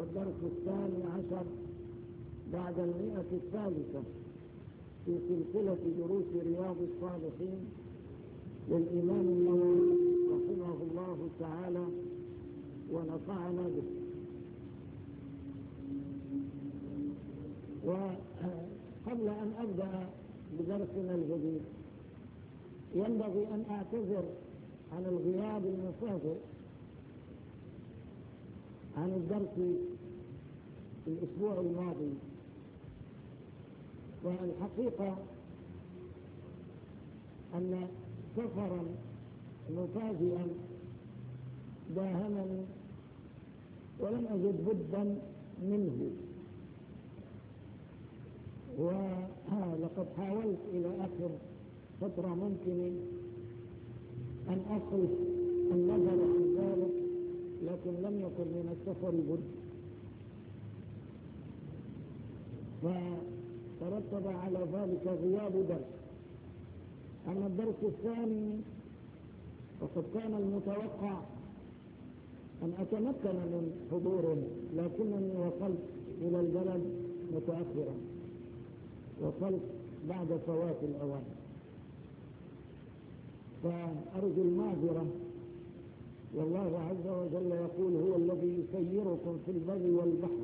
الدرس 12 بعد 100 في سلسلة دروس رياض الصالحين للإمام النووي رحمه الله تعالى ونفعنا به. وقبل أن أبدأ بدرسنا الجديد ينبغي أن أعتذر عن الغياب المفاجئ عن الدرس الأسبوع الماضي، والحقيقة أن سفرا مفاجئا داهمني ولم أجد بدا منه، ولقد حاولت إلى آخر فترة ممكن أن أصرف النظر عن ذلك، لكن لم يكن من السفر بد، فترتب على ذلك غياب درس. أما الدرس الثاني فقد كان المتوقع أن أتمكن من حضوره، لكنني وصلت إلى البلد متأخرا، وصلت بعد فوات الأوان، فأرجو المعذرة. والله عز وجل يقول: هو الذي يسيركم في البر والبحر.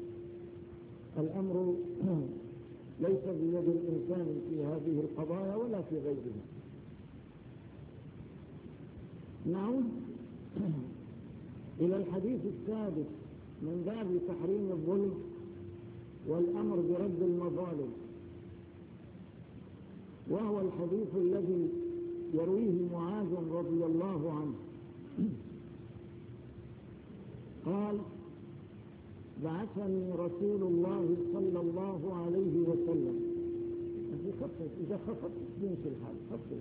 الأمر ليس بيد الإنسان في هذه القضايا ولا في غيرها. نعود إلى الحديث السادس من باب تحريم الظلم والأمر برد المظالم، وهو الحديث الذي يرويه معاذ رضي الله عنه قال: بعثني رسول الله صلى الله عليه وسلم. إذا خفت يمشي الحال.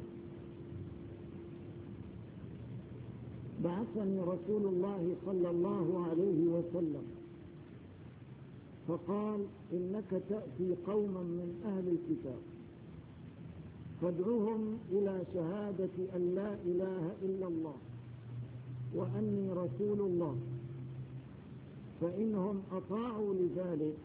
بعثني رسول الله صلى الله عليه وسلم فقال: إنك تأتي قوما من أهل الكتاب فادعوهم إلى شهادة أن لا إله إلا الله وأني رسول الله، فإنهم أطاعوا لذلك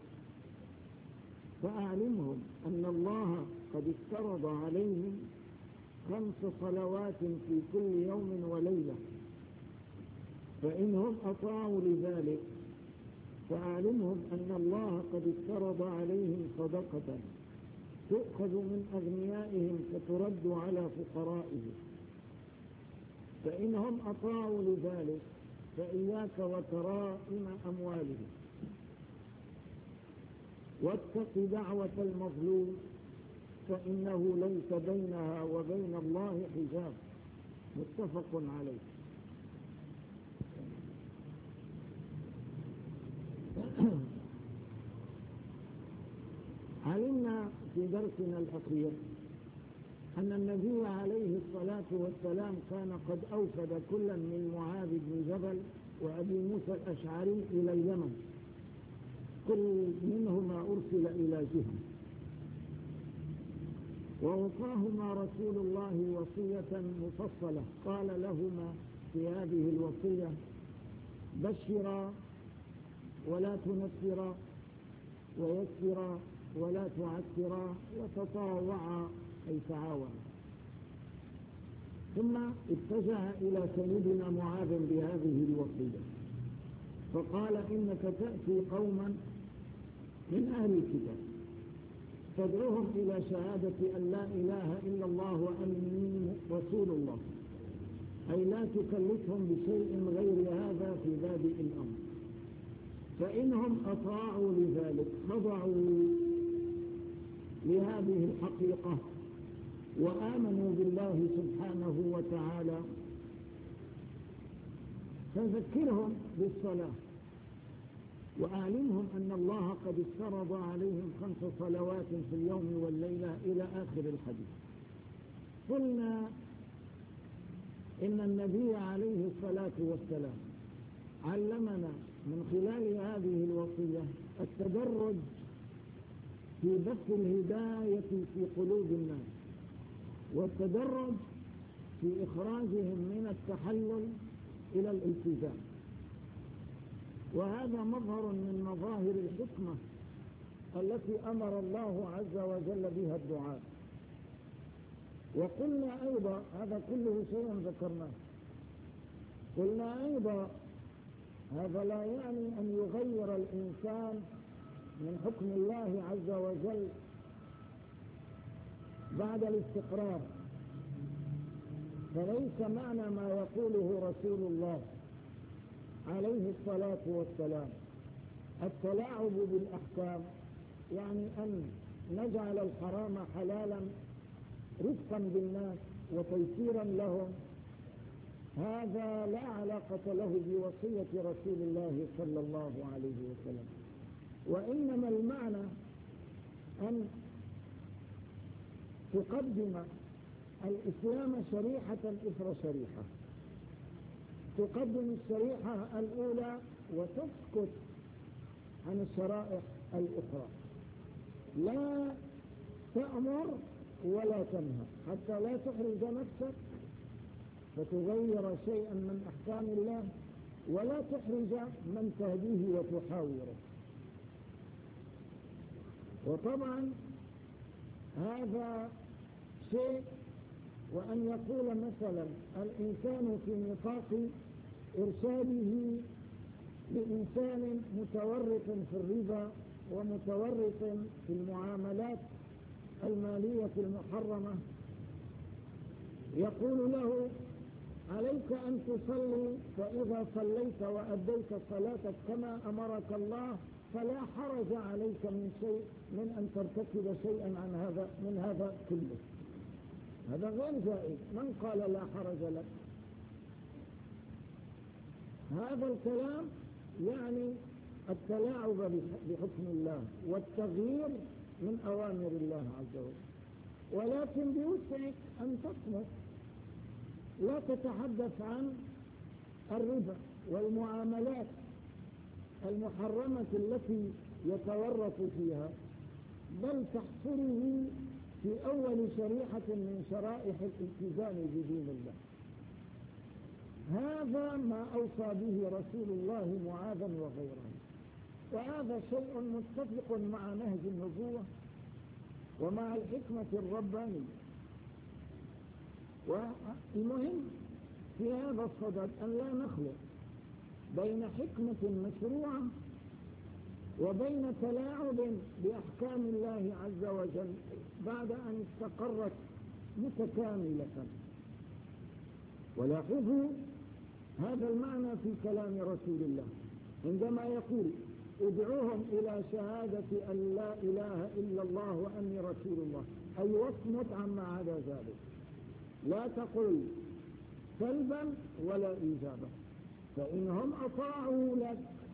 فأعلمهم أن الله قد افترض عليهم 5 صلوات في كل يوم وليلة، فإنهم أطاعوا لذلك فأعلمهم أن الله قد افترض عليهم صدقة تؤخذ من أغنيائهم فترد على فقرائهم، فإنهم أطاعوا لذلك فإياك وكرائم أموالهم، واتق دعوة المظلوم فإنه ليس بينها وبين الله حجاب. متفق عليه. علمنا في درسنا الأخير أن النبي عليه الصلاة والسلام كان قد أوفد كلا من معاذ بن جبل وأبي موسى الأشعري إلى اليمن، كل منهما أرسل إلى جهة، ووصاهما رسول الله وصية مفصلة. قال لهما في هذه الوصية: بشرا ولا تنفرا، ويسرا ولا تعسرا، وتطاوعا أي تعاونا. ثم اتجه إلى سيدنا معاذ بهذه الوصية فقال: إنك تأتي قوما من أهل الكتاب فادعوهم إلى شهادة أن لا إله إلا الله وأني رسول الله، أي لا تكلفهم بشيء غير هذا في بادئ الأمر، فإنهم أطاعوا لذلك خضعوا لهذه الحقيقة وآمنوا بالله سبحانه وتعالى، فذكرهم بالصلاة وأعلمهم أن الله قد افترض عليهم 5 صلوات في اليوم والليلة إلى آخر الحديث. قلنا إن النبي عليه الصلاة والسلام علمنا من خلال هذه الوصية التدرج في بث الهداية في قلوب الناس، والتدرج في إخراجهم من التحلل إلى الالتزام. وهذا مظهر من مظاهر الحكمة التي أمر الله عز وجل بها الدعاء. وقلنا أيضا، هذا كله شيء ذكرناه، قلنا أيضا هذا لا يعني أن يغير الإنسان من حكم الله عز وجل بعد الاستقرار، فليس معنى ما يقوله رسول الله عليه الصلاة والسلام التلاعب بالأحكام، يعني أن نجعل الحرام حلالا رفقا بالناس وتيسيرا لهم، هذا لا علاقة له بوصية رسول الله صلى الله عليه وسلم. وإنما المعنى أن تقدم الإسلام شريحة إثر شريحة، تقدم الشريحة الأولى وتسكت عن الشرائح الأخرى، لا تأمر ولا تنهى حتى لا تحرج نفسك فتغير شيئا من أحكام الله، ولا تحرج من تهديه وتحاوره. وطبعا هذا شيء، وأن يقول مثلا الإنسان في نطاق إرشاده لإنسان متورط في الربا ومتورط في المعاملات المالية المحرمة، يقول له عليك أن تصلي، فإذا صليت وأديت صلاتك كما أمرك الله فلا حرج عليك من شيء من أن ترتكب شيئا من هذا كله. هذا غير جائز. من قال لا حرج لك؟ هذا الكلام يعني التلاعب بحكم الله والتغيير من أوامر الله عز وجل. ولكن بوسعك أن تصمت، لا تتحدث عن الربا والمعاملات المحرمة التي يتورط فيها، بل تحصره في أول شريحة من شرائح الالتزام بدين الله. هذا ما أوصى به رسول الله معاذا وغيره، وهذا شيء متفق مع نهج النبوة ومع الحكمة الربانية. والمهم في هذا الصدد أن لا نخلط بين حكمة مشروعة وبين تلاعب بأحكام الله عز وجل بعد أن استقرت متكاملة. ولاحظوا هذا المعنى في كلام رسول الله عندما يقول ادعوهم إلى شهادة أن لا إله إلا الله وأني رسول الله، أي واصمت عما عدا ذلك، لا تقل سلبا ولا إيجابا، فإنهم أطاعوا لك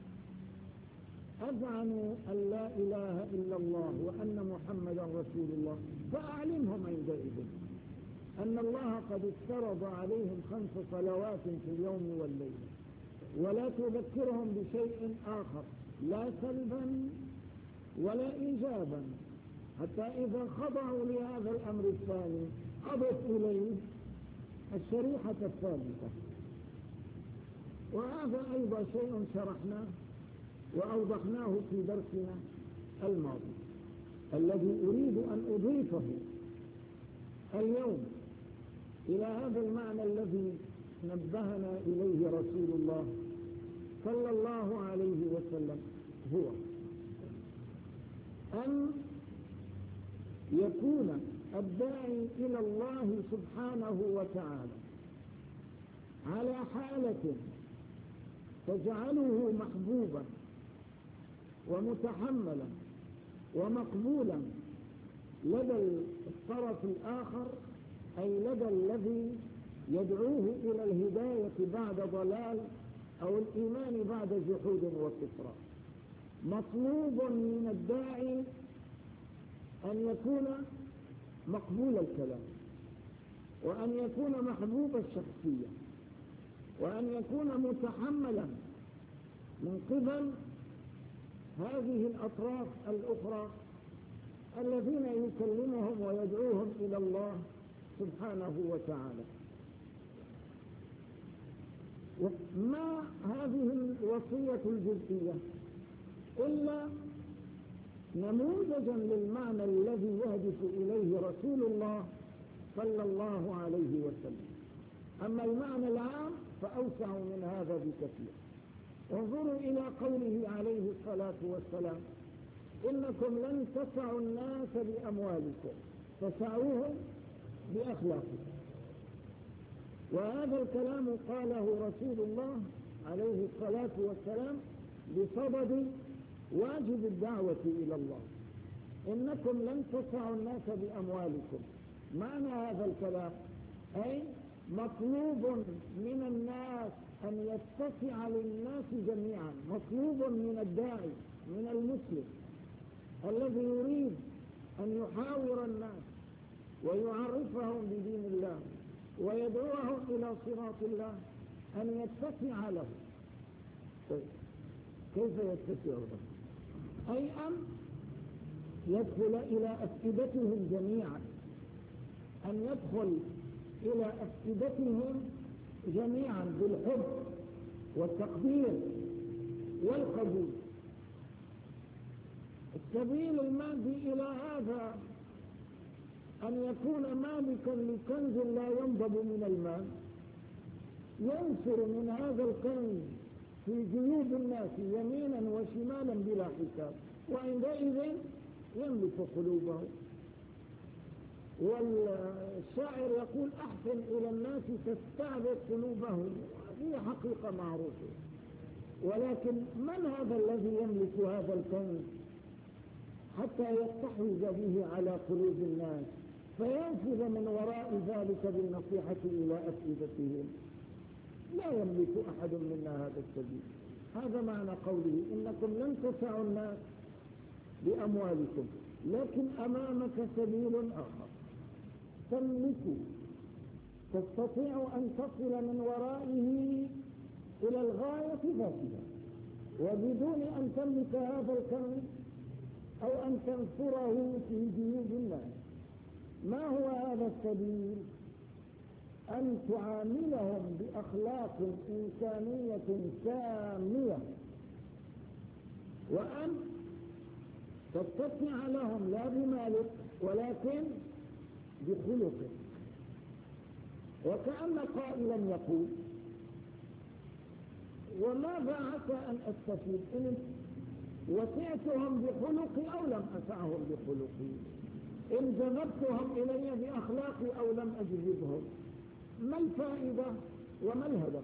أذعنوا أن لا إله إلا الله وأن محمدا رسول الله، فأعلمهم عندئذ أن الله قد افترض عليهم 5 صلوات في اليوم والليلة، ولا تذكرهم بشيء آخر لا سلبا ولا إيجابا، حتى إذا خضعوا لهذا الأمر الثاني أضف إليه الشريحة الثالثة. وهذا أيضا شيء شرحناه وأوضحناه في درسنا الماضي، الذي أريد أن أضيفه اليوم إلى هذا المعنى الذي نبهنا إليه رسول الله صلى الله عليه وسلم، هو أن يكون الداعي إلى الله سبحانه وتعالى على حالة تجعله محبوبا ومتحملا ومقبولا لدى الطرف الآخر، أي لدى الذي يدعوه إلى الهداية بعد ضلال أو الإيمان بعد جحود وكفر. مطلوب من الداعي أن يكون مقبول الكلام، وأن يكون محبوب الشخصية، وأن يكون متحملا من قبل هذه الأطراف الأخرى الذين يكلمهم ويدعوهم إلى الله سبحانه وتعالى. ما هذه الوصية الجزئية إلا نموذجا للمعنى الذي يهدف إليه رسول الله صلى الله عليه وسلم. أما المعنى العام فأوسع من هذا بكثير. انظروا إلى قوله عليه الصلاة والسلام: إنكم لن تسعوا الناس بأموالكم فسعوهم بأخلاقكم. وهذا الكلام قاله رسول الله عليه الصلاة والسلام بصدد واجب الدعوة إلى الله. إنكم لن تسعوا الناس بأموالكم، معنى هذا الكلام أي مطلوب من الناس أن يتسع للناس جميعا، مطلوب من الداعي من المسلم الذي يريد أن يحاور الناس ويعرفهم بدين الله ويدعوهم إلى صراط الله أن يتسع له. كيف يتسع له؟ أي أن يدخل إلى أفئدتهم جميعا، أن يدخل إلى أفئدتهم جميعا بالحب والتقدير والقبول. السبيل المادي إلى هذا أن يكون مالكا لكنز لا ينضب من المال، ينشر من هذا الكنز في جيوب الناس يمينا وشمالا بلا حساب، وعندئذ يملك قلوبه. والشاعر يقول: أحسن إلى الناس تستعبد قلوبهم. هذه حقيقة معروفة، ولكن من هذا الذي يملك هذا الكنز حتى يستحوذ به على قلوب الناس فينفذ من وراء ذلك بالنصيحة إلى أفئدتهم؟ لا يملك أحد منا هذا السبيل. هذا معنى قوله: إنكم لن تسعوا الناس بأموالكم، لكن أمامك سبيل آخر تملك، تستطيع أن تصل من ورائه إلى الغاية ذاتها وبدون أن تملك هذا الكنز أو أن تنصره في جيوب الناس. ما هو هذا السبيل؟ أن تعاملهم بأخلاق إنسانية سامية، وأن تستطيع لهم لا بمالك ولكن بخلقك. وكأن قائلا يقول: وماذا عسى أن أستفيد إن وسعتهم بخلقي أو لم أسعهم بخلقي، إن جذبتهم إلي بأخلاقي أو لم أجذبهم؟ ما الفائدة وما الهدف؟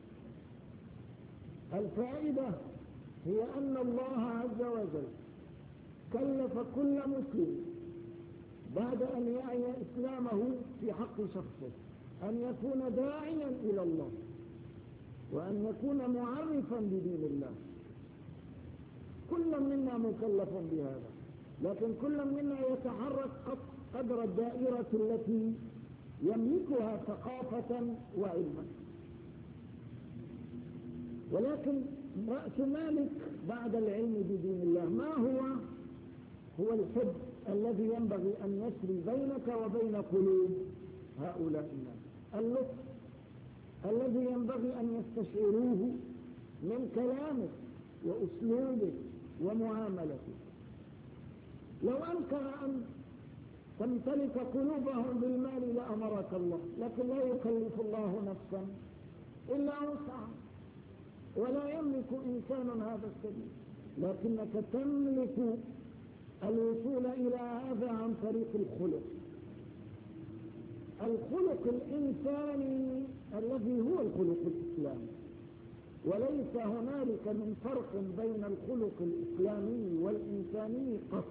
الفائدة هي أن الله عز وجل كلف كل مسلم بعد أن يعي إسلامه في حق شخصه أن يكون داعيا إلى الله وأن يكون معرفا بدين الله. كل منا مكلف بهذا، لكن كل منا يتحرك قدر الدائرة التي يملكها ثقافة وعلما. ولكن رأس مالك بعد العلم بدين الله ما هو؟ هو الحب الذي ينبغي أن يسري بينك وبين قلوب هؤلاء الناس، اللطف الذي ينبغي أن يستشعروه من كلامك وأسلوبك ومعاملتك. لو أمكن أن تمتلك قلوبهم بالمال لأمرك الله، لكن لا يكلف الله نفسا إلا وسعها، ولا يملك إنسان هذا السبيل، لكنك تملك الوصول إلى هذا عن طريق الخلق، الخلق الإنساني الذي هو الخلق الإسلامي. وليس هنالك من فرق بين الخلق الإسلامي والإنساني قط.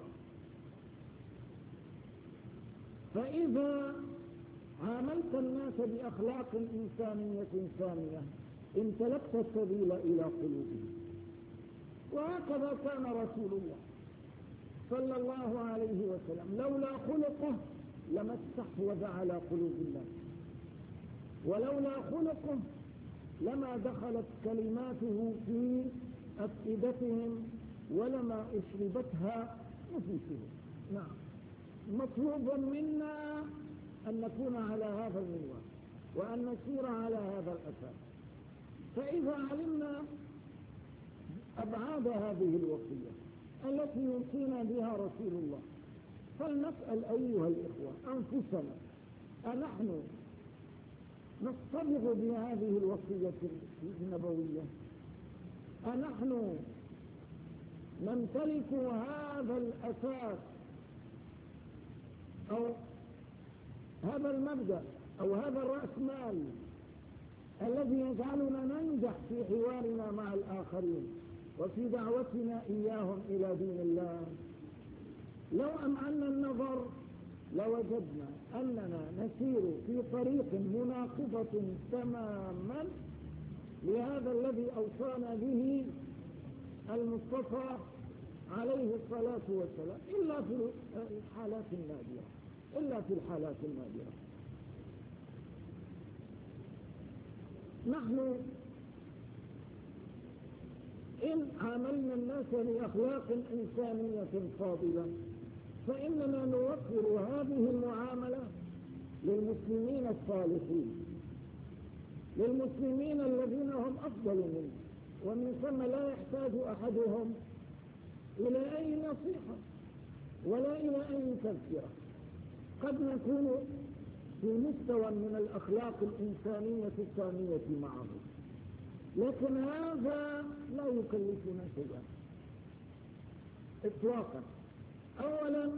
فإذا عاملت الناس بأخلاق إنسانية سامية امتلكت السبيل إلى قلوبهم. وهكذا كان رسول الله صلى الله عليه وسلم، لولا خلقه لما استحوذ على قلوب الناس، ولولا خلقه لما دخلت كلماته في أفئدتهم ولما أشربتها نفوسهم. نعم، مطلوب منا أن نكون على هذا المنوال وأن نسير على هذا الأساس. فإذا علمنا أبعاد هذه الوصية التي يوصينا بها رسول الله، فلنسأل أيها الإخوة أنفسنا: أنحن نصطبغ بهذه الوصية النبوية؟ أنحن نمتلك هذا الأساس أو هذا المبدأ أو هذا الرأسمال الذي يجعلنا ننجح في حوارنا مع الآخرين وفي دعوتنا إياهم إلى دين الله؟ لو أمعنا النظر لوجدنا أننا نسير في طريق مناقضة تماما لهذا الذي أوصانا به المصطفى عليه الصلاة والسلام، إلا في الحالات النادرة. نحن إن عاملنا الناس بأخلاق إنسانية فاضلة فإننا نوفر هذه المعاملة للمسلمين الصالحين، للمسلمين الذين هم أفضل منا، ومن ثم لا يحتاج أحدهم إلى أي نصيحة ولا إلى أي تذكرة. قد نكون في مستوى من الأخلاق الإنسانية السامية معه، لكن هذا لا يكلفنا شيئا إطلاقا. أولا،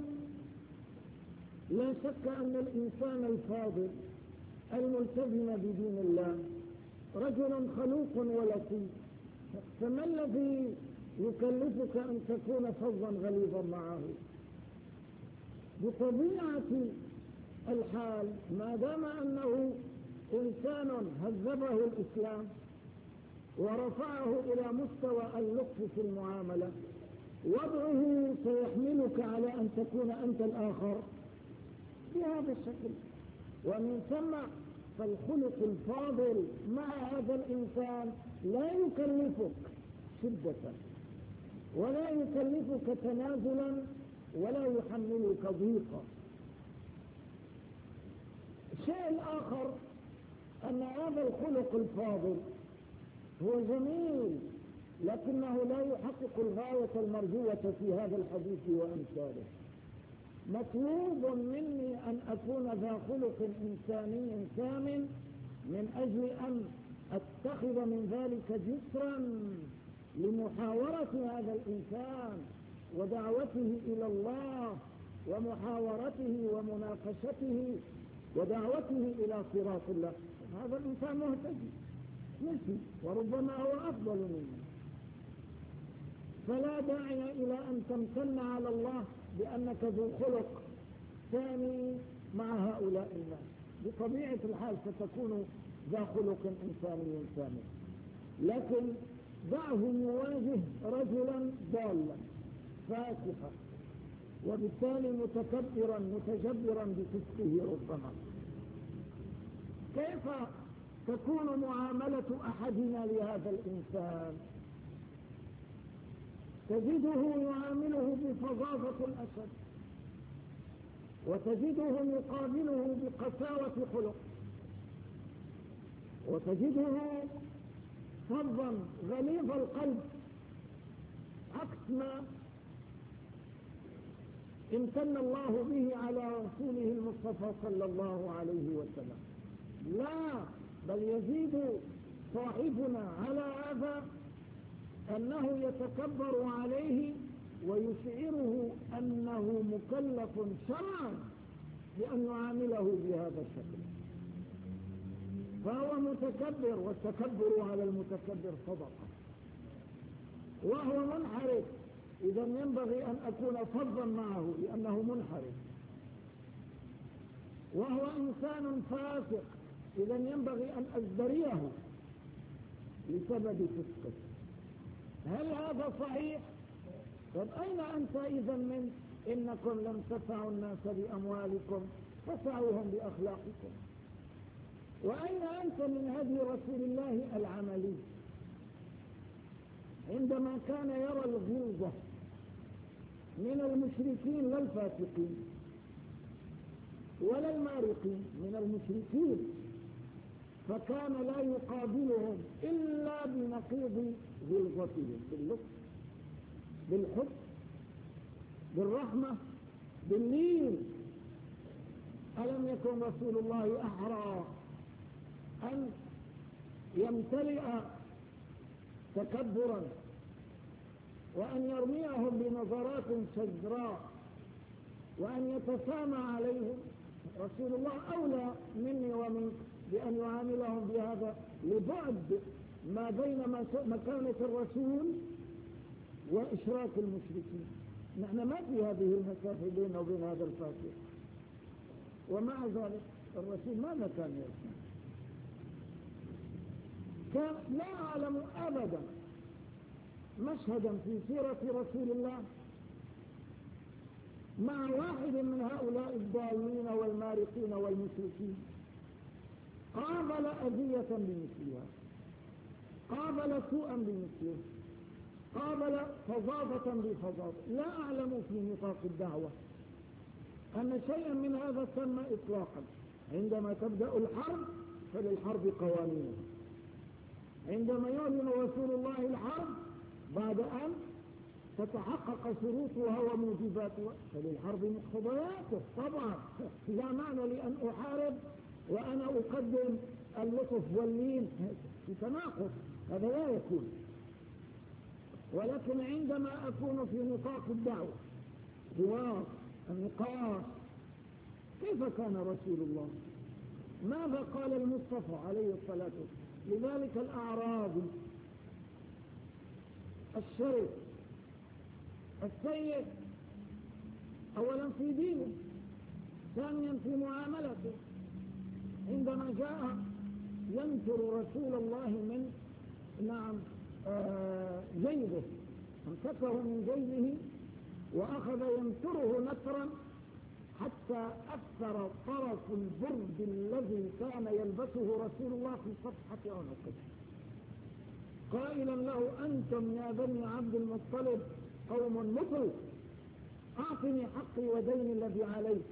لا شك أن الإنسان الفاضل الملتزم بدين الله رجل خلوق ولطيف، فما الذي يكلفك أن تكون فظا غليظا معه؟ بطبيعة الحال ما دام أنه إنسان هذبه الإسلام ورفعه إلى مستوى اللطف في المعاملة، وضعه سيحملك على أن تكون أنت الآخر بهذا الشكل. ومن ثم فالخلق الفاضل مع هذا الإنسان لا يكلفك شدة ولا يكلفك تنازلا ولا يحملك ضيقا. الشيء الآخر أن هذا الخلق الفاضل هو جميل، لكنه لا يحقق الغاية المرجوة في هذا الحديث وأمثاله. مطلوب مني أن أكون ذا خلق إنساني ثامن من أجل أن أتخذ من ذلك جسرا لمحاورة هذا الإنسان ودعوته إلى الله ومحاورته ومناقشته ودعوته إلى صراط الله. هذا الإنسان مهتدي مثلي وربما هو أفضل مني، فلا داعي إلى أن تمتن على الله بأنك ذو خلق ثاني مع هؤلاء الناس. بطبيعة الحال ستكون ذا خلق إنساني ثاني، لكن دعه يواجه رجلا ضالا فاسقا وبالتالي متكبرا متجبرا بفسقه ربما. كيف تكون معاملة أحدنا لهذا الإنسان؟ تجده يعامله بفظاظة الأسد، وتجده يقابله بقساوة خلق، وتجده فظا غليظ القلب، عكس ما امتن الله به على رسوله المصطفى صلى الله عليه وسلم. لا، بل يزيد صاحبنا على هذا أنه يتكبر عليه ويشعره أنه مكلف شرعا بأن يعامله بهذا الشكل، فهو متكبر، والتكبر على المتكبر صدقة، وهو منحرف. إذا ينبغي أن أكون فظا معه لأنه منحرف، وهو إنسان فاسق، إذا ينبغي أن أزدريه لسبب فسقه. هل هذا صحيح؟ طب أين أنت إذا من إنكم لم تسعوا الناس بأموالكم فسعوهم بأخلاقكم؟ وأين أنت من هدي رسول الله العملي عندما كان يرى الغلظة من المشركين لا الفاسقين ولا المارقين، من المشركين فكان لا يقابلهم إلا بنقيض غلظتهم، باللطف، بالحب، بالرحمة، باللين. ألم يكن رسول الله أحرى أن يمتلئ تكبرا وأن يرميهم بنظرات شجراء وأن يتسامى عليهم؟ رسول الله أولى مني ومنك بأن يعاملهم بهذا لبعد ما بين مكانة الرسول وإشراك المشركين. نحن ما في هذه المسافة بيننا وبين هذا الفاسق، ومع ذلك الرسول ماذا كان يصنع؟ كان لا أعلم أبدا مشهدا في سيرة رسول الله مع واحد من هؤلاء الضالين والمارقين والمشركين قابل أذية بمثلها، قابل سوءا بمثله، قابل فظاظة بفظاظة. لا أعلم في نطاق الدعوة أن شيئا من هذا تم إطلاقا. عندما تبدأ الحرب فللحرب قوانينها، عندما يعلن رسول الله الحرب بعد أن تتحقق شروطها وموجباتها فللحرب مقتضياته. طبعا لا معنى لأن أحارب وأنا أقدم اللطف واللين في تناقض، هذا لا يكون. ولكن عندما أكون في نطاق الدعوة، حوار، النقاش، كيف كان رسول الله؟ ماذا قال المصطفى عليه الصلاة والسلام لذلك الأعرابي الشريف السيء؟ أولا في دينه، ثانيا في معاملته. عندما جاء ينشر رسول الله من جيبه، امسكه من جيبه وأخذ ينشره نشرا حتى أثر طرف البرد الذي كان يلبسه رسول الله في صفحة عنقه، قائلا له: أنتم يا بني عبد المطلب قوم مثل، أعطني حقي ودين الذي عليك.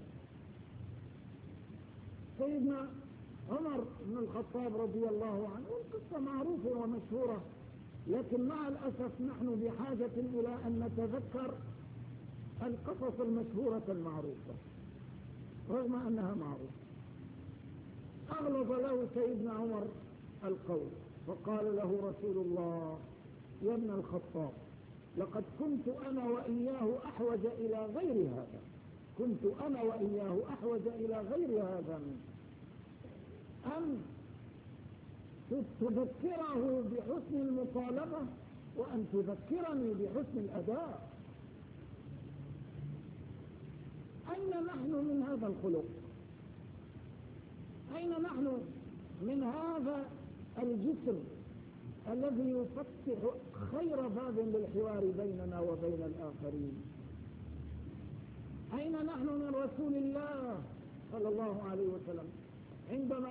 سيدنا عمر بن الخطاب رضي الله عنه، والقصة معروفة ومشهورة، لكن مع الأسف نحن بحاجة إلى أن نتذكر القصص المشهورة المعروفة رغم أنها معروفة. أغلظ له سيدنا عمر القول فقال له رسول الله: يا ابن الخطاب، لقد كنت أنا وإياه أحوج إلى غير هذا، كنت أنا وإياه أحوج إلى غير هذا منه، أن تذكره بحسن المطالبة وأن تذكرني بحسن الأداء. أين نحن من هذا الخلق؟ أين نحن من هذا الجسر الذي يفتح خير باب للحوار بيننا وبين الآخرين؟ أين نحن من رسول الله صلى الله عليه وسلم عندما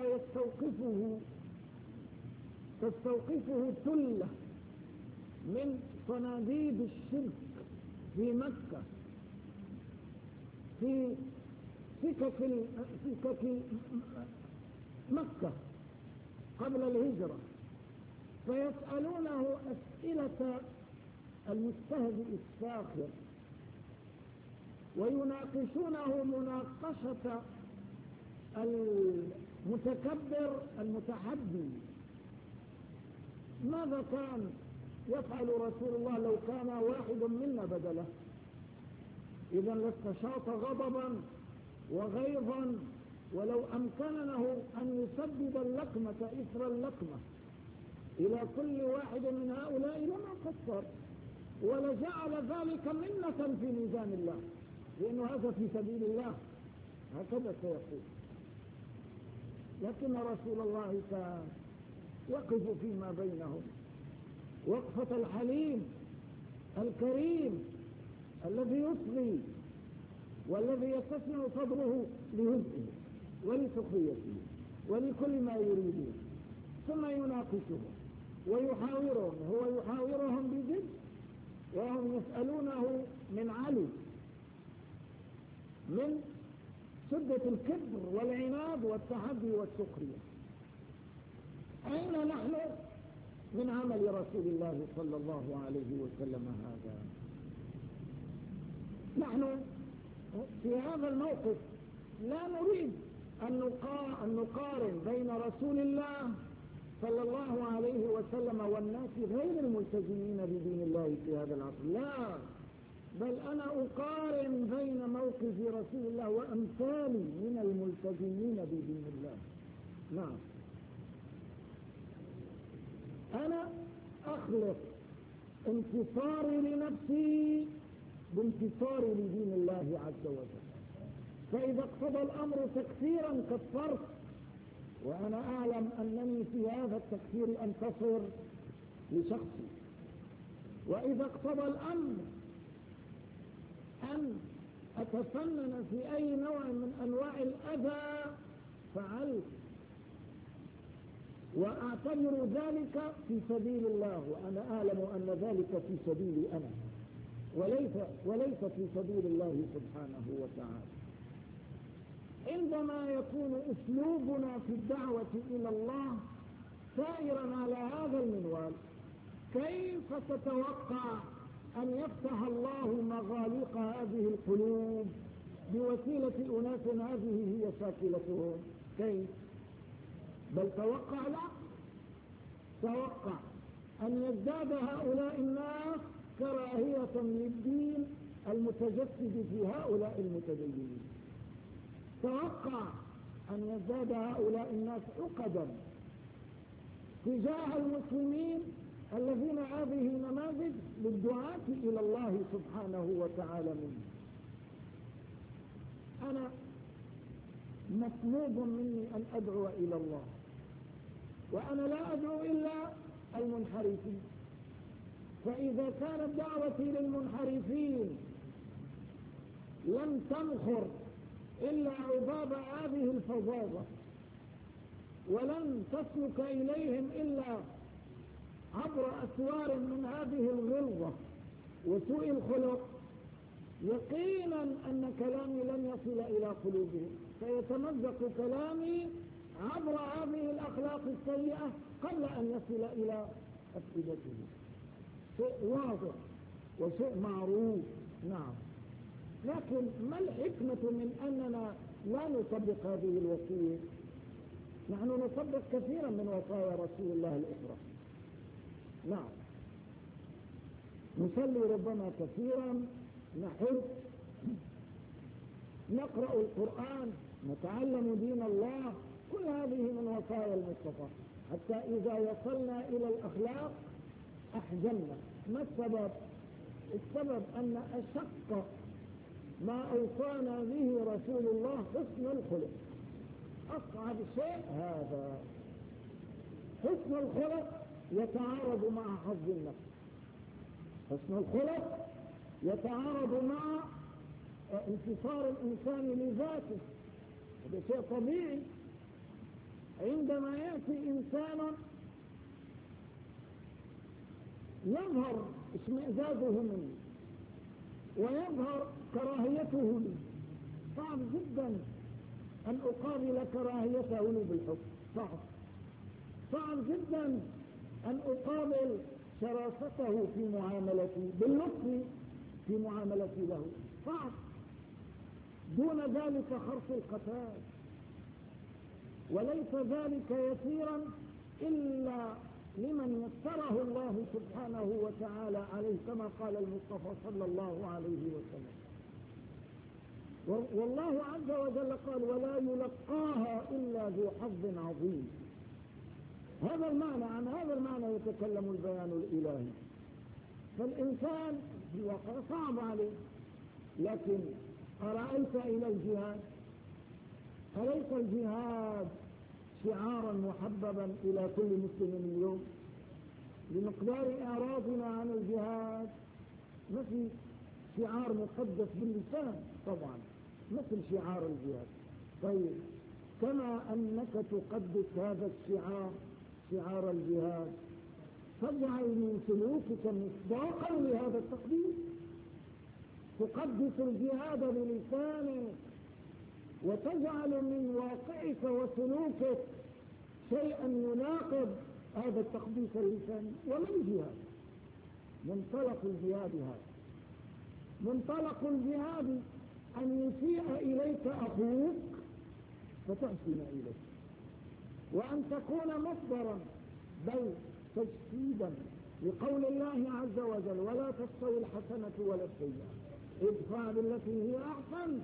تستوقفه تلة من صناديد الشرك في مكة، في سكك مكة قبل الهجرة، فيسألونه أسئلة المستهزئ الساخر ويناقشونه مناقشة المتكبر المتحدي. ماذا كان يفعل رسول الله لو كان واحد منا بدله؟ إذا لاستشاط غضبا وغيظا، ولو أمكنه أن يسدد اللقمة إثر اللقمة إلى كل واحد من هؤلاء لما قصر، ولجعل ذلك منة في ميزان الله، لأنه هذا في سبيل الله، هكذا سيقول. لكن رسول الله كان يقف فيما بينهم وقفة الحليم الكريم الذي يصغي والذي يتسع صدره لهزئه ولسخريته ولكل ما يريدون، ثم يناقشه ويحاورهم، هو يحاورهم بجد وهم يسألونه من علي، من شدة الكبر والعناد والتحدي والسخرية. أين نحن من عمل رسول الله صلى الله عليه وسلم هذا؟ نحن في هذا الموقف لا نريد أن نقارن بين رسول الله صلى الله عليه وسلم والناس غير الملتزمين بدين الله في هذا العصر، لا، بل أنا أقارن بين موقف رسول الله وأمثالي من الملتزمين بدين الله. نعم، أنا أخلق انتصاري لنفسي بانتصاري لدين الله عز وجل، فإذا اقتضى الأمر تكفيرا كفرت، وأنا أعلم أنني في هذا التكفير أنتصر لشخصي، وإذا اقتضى الأمر أن أتفنن في أي نوع من أنواع الأذى فعلت، وأعتبر ذلك في سبيل الله، وأنا أعلم أن ذلك في سبيلي أنا وليس في سبيل الله سبحانه وتعالى. عندما يكون أسلوبنا في الدعوة إلى الله سائرا على هذا المنوال، كيف تتوقع أن يفتح الله مغاليق هذه القلوب بوسيلة أناس هذه هي شاكلتهم؟ كيف؟ بل توقع أن يزداد هؤلاء الناس كراهية للدين المتجسد في هؤلاء المتدينين، توقع أن يزداد هؤلاء الناس عقدا تجاه المسلمين الذين هذه نماذج للدعاة إلى الله سبحانه وتعالى منه. أنا مطلوب مني أن أدعو إلى الله، وأنا لا أدعو إلا المنحرفين، فإذا كانت دعوتي للمنحرفين لم تنخر إلا عباب هذه الفظاظة، ولن تسلك إليهم إلا عبر أسوار من هذه الغلظة وسوء الخلق، يقينا أن كلامي لن يصل إلى قلوبهم، سيتمزق كلامي عبر هذه الأخلاق السيئة قبل أن يصل إلى أفئدتهم. شيء واضح وشيء معروف. نعم، لكن ما الحكمة من أننا لا نطبق هذه الوصية؟ نحن نطبق كثيرا من وصايا رسول الله الأخرى. نعم، نصلي ربما كثيرا، نحج، نقرأ القرآن، نتعلم دين الله، كل هذه من وصايا المصطفى، حتى إذا وصلنا إلى الأخلاق أحزننا. ما السبب؟ السبب أن أشق ما أوصانا به رسول الله حسن الخلق. أصعب شيء هذا، حسن الخلق يتعارض مع حظ النفس، حسن الخلق يتعارض مع انتصار الإنسان لذاته، هذا شيء طبيعي. عندما يأتي إنسان يظهر اشمئزازه منه ويظهر كراهيته لي، صعب جدا أن أقابل كراهيته لي بالحب، صعب جدا أن أقابل شراسته في معاملتي باللطف في معاملتي له، صعب. دون ذلك خرص القتال، وليس ذلك يسيرا إلا لمن يسره الله سبحانه وتعالى عليه، كما قال المصطفى صلى الله عليه وسلم. والله عز وجل قال: ولا يلقاها إلا ذو حظ عظيم. هذا المعنى، عن هذا المعنى يتكلم البيان الإلهي. فالإنسان في الواقع صعب عليه، لكن أرأيت إلى الجهاد؟ أليس الجهاد شعارا محببا إلى كل مسلم اليوم؟ بمقدار إعراضنا عن الجهاد ما في شعار مقدس باللسان طبعا مثل شعار الجهاد. طيب، كما أنك تقدس هذا الشعار، شعار الجهاد، فاجعل من سلوكك مصداقا لهذا التقديس. تقدس الجهاد بلسانك، وتجعل من واقعك وسلوكك شيئا يناقض هذا التقديس اللساني، ولا الجهاد. منطلق الجهاد هذا، منطلق الجهاد أن يسيء إليك أخوك فتحسن إليه، وأن تكون مصدرا بل تجسيدا لقول الله عز وجل: ولا تستوي الحسنة ولا السيئة ادفع بالتي هي أحسن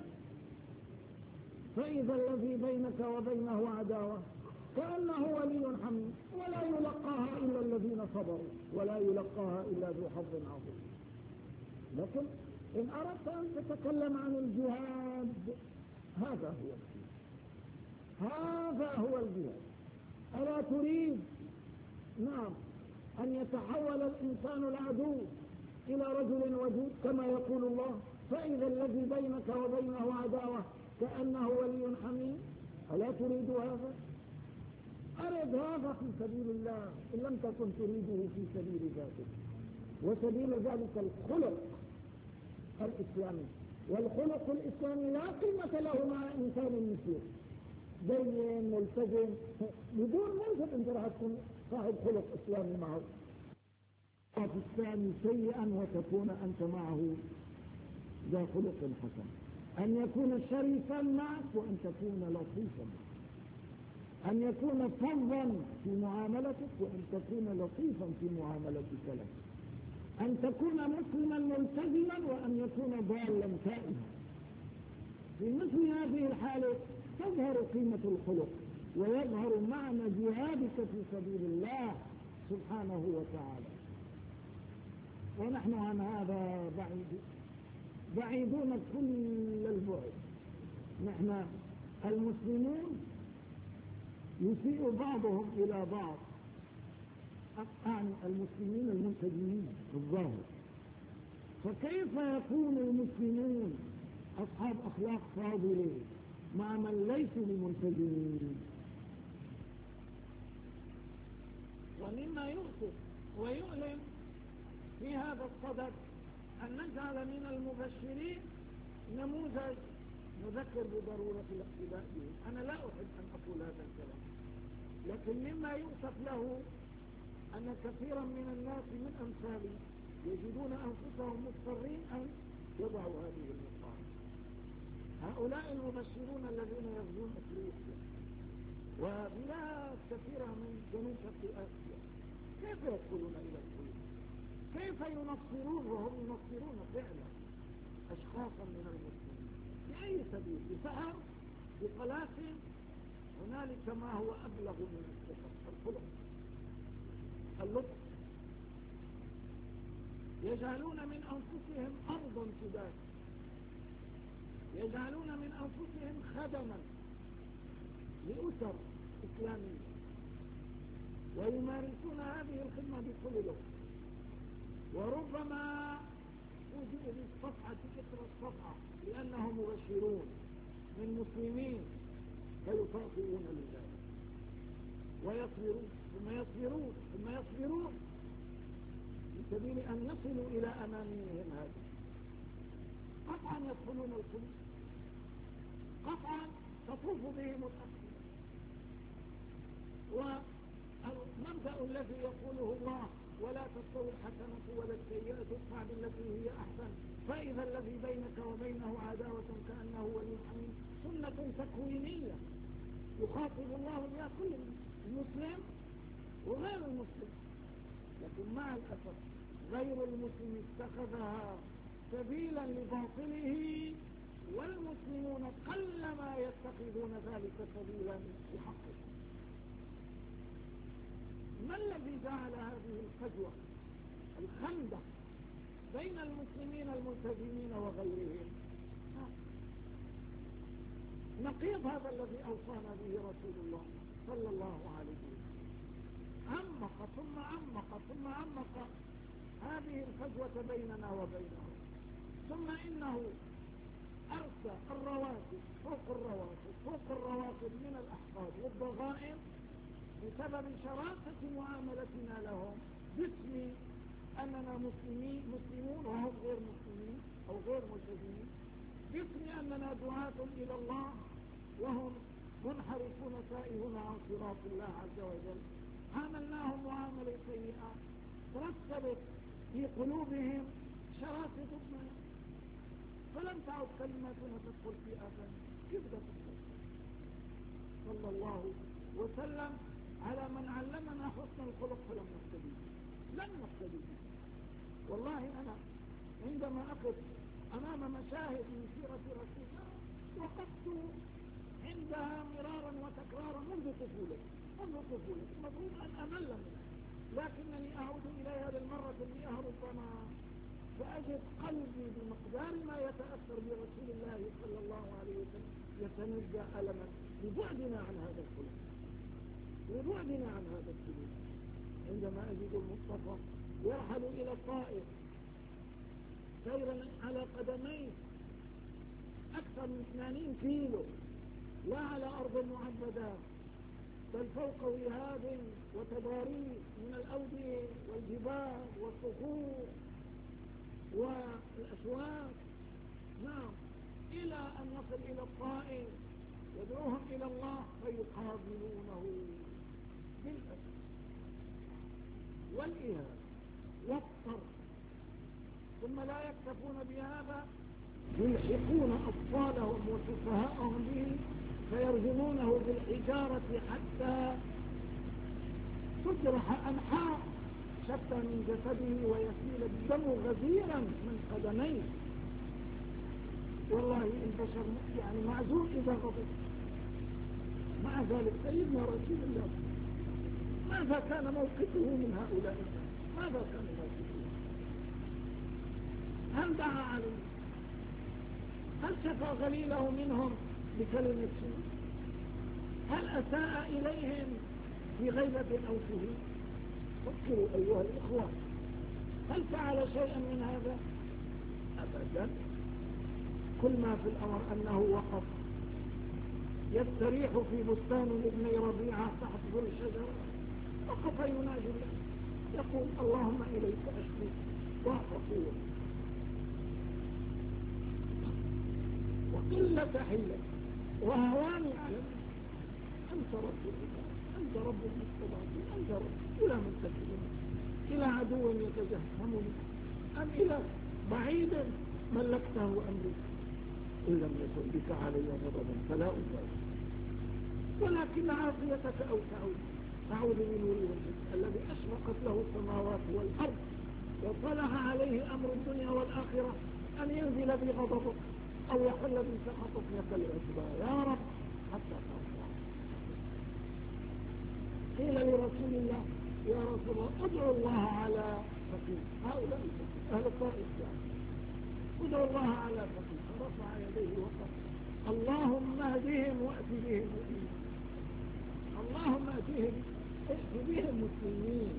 فإذا الذي بينك وبينه عداوة كأنه ولي حميم ولا يلقاها إلا الذين صبروا ولا يلقاها إلا ذو حظ عظيم. لكن إن أردت أن تتكلم عن الجهاد، هذا هو الجهاد، هذا هو الجهاد. ألا تريد نعم أن يتحول الإنسان العدو إلى رجل ودود كما يقول الله: فإذا الذي بينك وبينه عداوة كأنه ولي حميم؟ ألا تريد هذا؟ أرد هذا في سبيل الله إن لم تكن تريده في سبيل ذاتك. وسبيل ذلك الخلق الإسلامي، والخلق الإسلامي لا قيمة له مع إنسان مثله دين ملتزم بدون منصب. أنت راح تكون صاحب خلق إسلامي معه في الثاني سيئا وتكون أنت معه ذا خلق حسن. أن يكون شريفا معك وأن تكون لطيفا معك، أن يكون فظا في معاملتك وأن تكون لطيفا في معاملتك له، أن تكون مسلما ملتزما وأن يكون ضالا تائها. في مثل هذه الحالة تظهر قيمة الخلق ويظهر معنى جهادك في سبيل الله سبحانه وتعالى. ونحن عن هذا بعيدون كل البعد. نحن المسلمون يسيء بعضهم إلى بعض، أعني المسلمين المنتجين الظاهر. فكيف يكون المسلمون أصحاب أخلاق فاضلة مع من ليسوا بمنتجين؟ ومما يؤسف ويؤلم في هذا الصدد أن نجعل من المبشرين نموذج نذكر بضرورة الاقتداء بهم. أنا لا أحب أن أقول هذا الكلام، لكن مما يؤسف له أن كثيرا من الناس من أمثالي يجدون أنفسهم مضطرين أن يضعوا هذه المقارنة. هؤلاء المبشرون الذين يغزون أفريقيا وبلاد كثيرة من جنوب شرق آسيا كيف يدخلون إلى القلوب؟ كيف ينصرون وهم ينصرون فعلا أشخاصا من المسلمين؟ بأي سبيل؟ بسحر؟ بطلاسم؟ هنالك ما هو أبلغ من السحر: الخلق، اللطف. يجعلون من أنفسهم أرضا سداد، يجعلون من أنفسهم خدما لأسر إسلامية، ويمارسون هذه الخدمة بكل لطف. وربما وجئوا بالصفحة إثر الصفحة لأنهم مبشرون من مسلمين فيطاطئون لذلك ويصبرون ثم يصبرون ثم يصبرون في سبيل أن يصلوا إلى أمانيهم هذه. قطعا يدخلون القلوب، قطعا تطوف بهم الأفئدة. والمبدأ الذي يقوله الله: ولا تستوي الحسنة ولا السيئة ادفع بالتي هي أحسن فإذا الذي بينك وبينه عداوة كأنه ولي حميم، سنة تكوينية يخاطب الله بها كل المسلم وغير المسلم. لكن مع الأسف غير المسلم اتخذها سبيلا لباطله، والمسلمون قلما يتخذون ذلك سبيلا لحقه. ما الذي جعل هذه الفجوة الخندق بين المسلمين الملتزمين وغيرهم؟ نقيض هذا الذي أوصانا به رسول الله صلى الله عليه وسلم. عمق ثم عمق ثم عمق هذه الفجوة بيننا وبينهم. ثم إنه أرسى الرواتب فوق الرواتب فوق الرواتب من الأحقاد والضغائن بسبب شراسة معاملتنا لهم باسم أننا مسلمون وهم غير مسلمين أو غير ملتزمين، باسم أننا دعاة إلى الله وهم منحرفون تائهون عن صراط الله عز وجل، عاملناهم معاملة سيئة، ترتبت في قلوبهم شراسة الضمير، فلم تعد كلماتنا تدخل في آذانهم. كيف تدخل؟ صلى الله وسلم على من علمنا حسن الخلق فلم نقتدي، لن نقتدي. والله أنا عندما أقف أمام مشاهد من سيرة رسول الله وقفت عندها مرارا وتكرارا منذ طفولتي، المفروض أن أمل منها، لكنني أعود إليها للمرة المئة ربما، فأجد قلبي بمقدار ما يتأثر برسول الله صلى الله عليه وسلم يتنزع ألما لبعدنا عن هذا الخلق، لبعدنا عن هذا السلوك. عندما أجد المصطفى يرحل إلى الطائف سيرا على قدميه أكثر من 80 كيلو، لا على أرض معبدة بل فوق وهاد وتضاريس من الأودية والجبال والصخور والأشواك، نعم، إلى أن يصل إلى الطائف يدعوهم إلى الله فيقابلونه بالأسف والإهانة والطرد، ثم لا يكتفون بهذا، يلحقون أطفالهم وسفهاءهم به فيرجمونه بالحجارة حتى تجرح أنحاء شتى من جسده ويسيل الدم غزيرا من قدميه. والله البشر يعني معزول إذا غضب. مع ذلك سيدنا رسول الله ماذا كان موقفه من هؤلاء الناس؟ ماذا كان موقفه؟ هل دعا عليهم؟ هل شفى غليله منهم بكلمة سوء؟ هل أساء إليهم في غيبة أو شهود؟ فكروا أيها الإخوة، هل فعل شيئا من هذا؟ أبدا. كل ما في الأمر أنه وقف يستريح في بستان ابن ربيعة تحت ظل شجرة، وقف يناجي الله يقول اللهم إليك أشكو ضعف قوة وقلة حيلة وهواني على أنت رب الله، أنت رب المستضعفين، أنت رب. إلى من تكلمني؟ إلى عدو يتجهمني أم إلى بعيد ملكته أمري؟ إن لم يكن بك علي غضبا فلا أبالي، ولكن عافيتك أوسع. أعوذ بنور وجهك الذي أشرقت له السماوات والأرض وصلح عليه أمر الدنيا والآخرة أن ينزل بي غضبك أو يحل بي سخطك لك العتبى يا رب حتى ترضى. قيل لرسول الله يا رسول الله ادعو الله على فقير، هؤلاء أهل الطائف ادعو الله على فقير، فرفع يديه وقال اللهم اهدهم وأت بهم مؤمنين، اللهم ائت بهم مسلمين.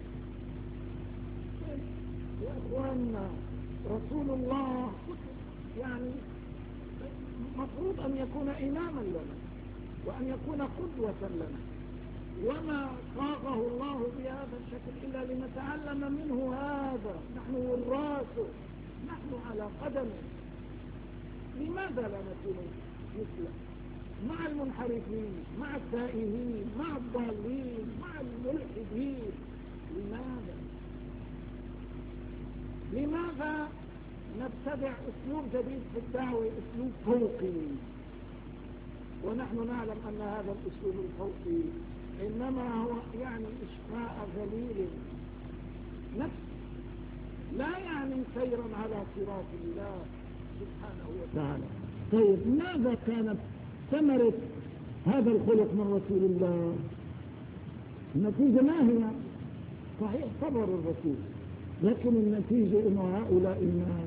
يا اخواننا رسول الله يعني مفروض ان يكون اماما لنا وان يكون قدوة لنا، وما صاغه الله بهذا الشكل الا لنتعلم منه هذا. نحن وراثه، نحن على قدمه، لماذا لا نكون مثله؟ مع المنحرفين، مع التائهين، مع الضالين، مع الملحدين. لماذا نبتدع اسلوب جديد في الدعوة، اسلوب فوقي، ونحن نعلم ان هذا الاسلوب الفوقي انما هو يعني اشفاء غليل نفس، لا يعني سيرا على صراط الله سبحانه وتعالى. طيب ماذا كانت ثمرة هذا الخلق من رسول الله؟ النتيجة ما هي؟ صحيح صبر الرسول، لكن النتيجة إنه هؤلاء الناس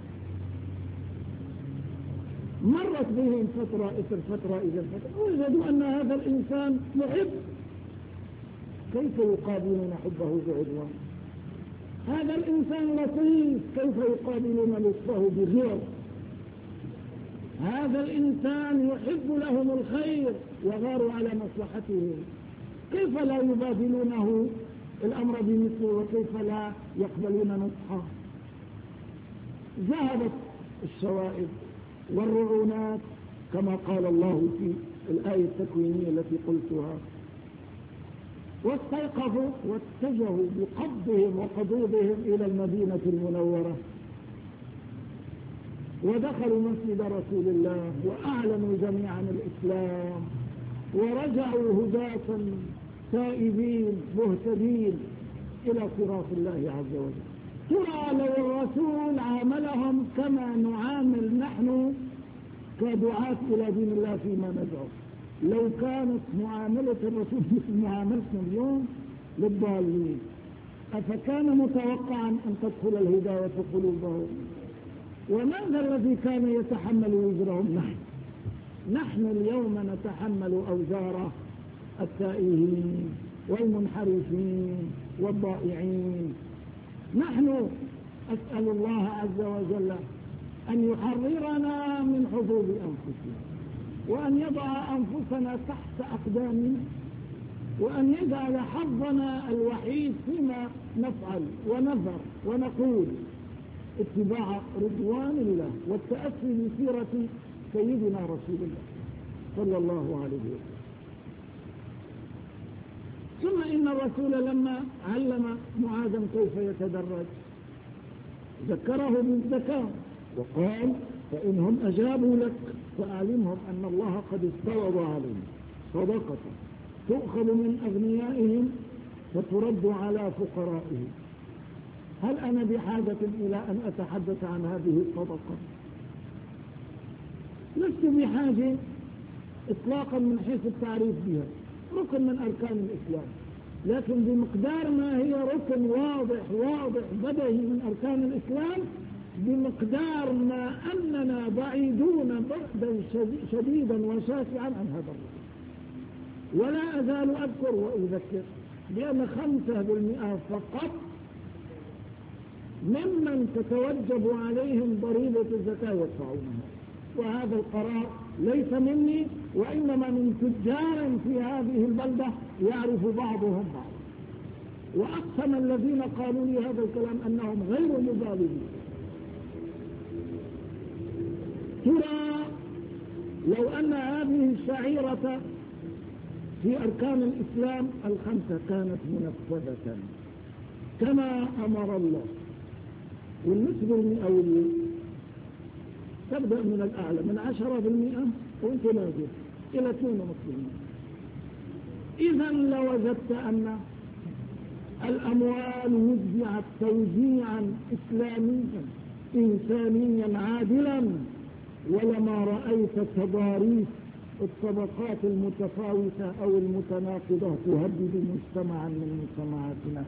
مرت بهم فترة إثر فترة إذا فترة وجدوا أن هذا الإنسان محب، كيف يقابلون حبه بعدوان؟ هذا الإنسان لطيف، كيف يقابلون لطفه بغير؟ هذا الإنسان يحب لهم الخير وغاروا على مصلحتهم، كيف لا يبادلونه الأمر بمثله وكيف لا يقبلون نصحه؟ ذهبت الشوائب والرعونات كما قال الله في الآية التكوينية التي قلتها، واستيقظوا واتجهوا بقبضهم وقضوضهم إلى المدينة المنورة، ودخلوا مسجد رسول الله وأعلنوا جميعا الإسلام، ورجعوا هداة تائبين مهتدين إلى صراط الله عز وجل. ترى لو الرسول عاملهم كما نعامل نحن كدعاة إلى دين الله فيما ندعو، لو كانت معاملة الرسول مثل معاملتنا اليوم للضالين، أفكان متوقعا أن تدخل الهداية في قلوبهم؟ ومن ذا الذي كان يتحمل وزرهم؟ نحن اليوم نتحمل أوزار التائهين والمنحرفين والضائعين. نحن أسأل الله عز وجل أن يحررنا من حظوظ أنفسنا، وأن يضع أنفسنا تحت أقدامنا، وأن يجعل حظنا الوحيد فيما نفعل ونظر ونقول اتباع رضوان الله والتأسي بسيرة سيدنا رسول الله صلى الله عليه وسلم. ثم إن الرسول لما علم معاذا كيف يتدرج ذكره بالزكاة وقال: فإنهم أجابوا لك فأعلمهم أن الله قد استوض عليهم صدقة تؤخذ من أغنيائهم وترد على فقرائهم. هل أنا بحاجة إلى أن أتحدث عن هذه الصدقة؟ لست بحاجة إطلاقا من حيث التعريف بها، ركن من أركان الإسلام، لكن بمقدار ما هي ركن واضح بدهي من أركان الإسلام، بمقدار ما أننا بعيدون بعدا شديدا وشاسعا عن هذا الركن. ولا أزال أذكر وأذكر بأن 5% فقط ممن تتوجب عليهم ضريبة الزكاة يدفعونها، وهذا القرار ليس مني وإنما من تجار في هذه البلدة يعرف بعضهم بعض، وأقسم الذين قالوا لي هذا الكلام أنهم غير مبالغين. ترى لو أن هذه الشعيرة في أركان الإسلام 5 كانت منفذة كما أمر الله، والنسبة المئوية تبدأ من الأعلى من 10% وانت نازل إلى 2.5%. إذا لوجدت أن الأموال وزعت توزيعا إسلاميا إنسانيا عادلا، ولما رأيت تضاريس الطبقات المتفاوتة أو المتناقضة تهدد مجتمعا من مجتمعاتنا.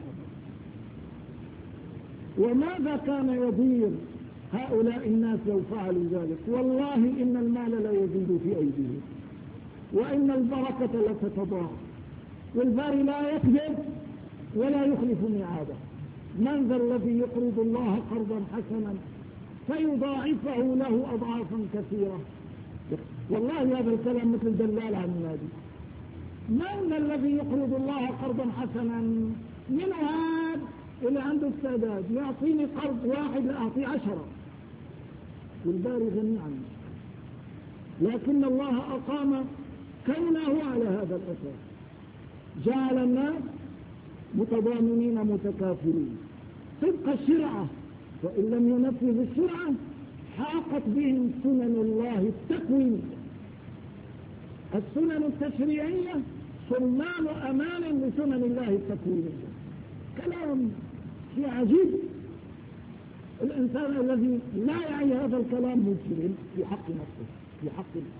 وماذا كان يضير هؤلاء الناس لو فعلوا ذلك؟ والله إن المال لا يزيد في أيديهم، وإن البركة لتتضاعف، والباري لا يكذب ولا يخلف ميعاده. من ذا الذي يقرض الله قرضا حسنا فيضاعفه له أضعافا كثيرة؟ والله هذا الكلام مثل دلال عن النادي. من ذا الذي يقرض الله قرضا حسنا؟ من هذا اللي عنده السداد يعطيني قرض واحد لأعطيه 10، والباري غني عنه. لكن الله أقام كونه على هذا الأساس، جعل الناس متضامنين متكافلين طبق الشرعة، وإن لم ينفذ الشرعة حاقت بهم سنن الله التكوينية. السنن التشريعية صمام أمان لسنن الله التكوينية. كلام شيء عجيب. الإنسان الذي لا يعي هذا الكلام مجرم في حق نفسه، في حق نفسه.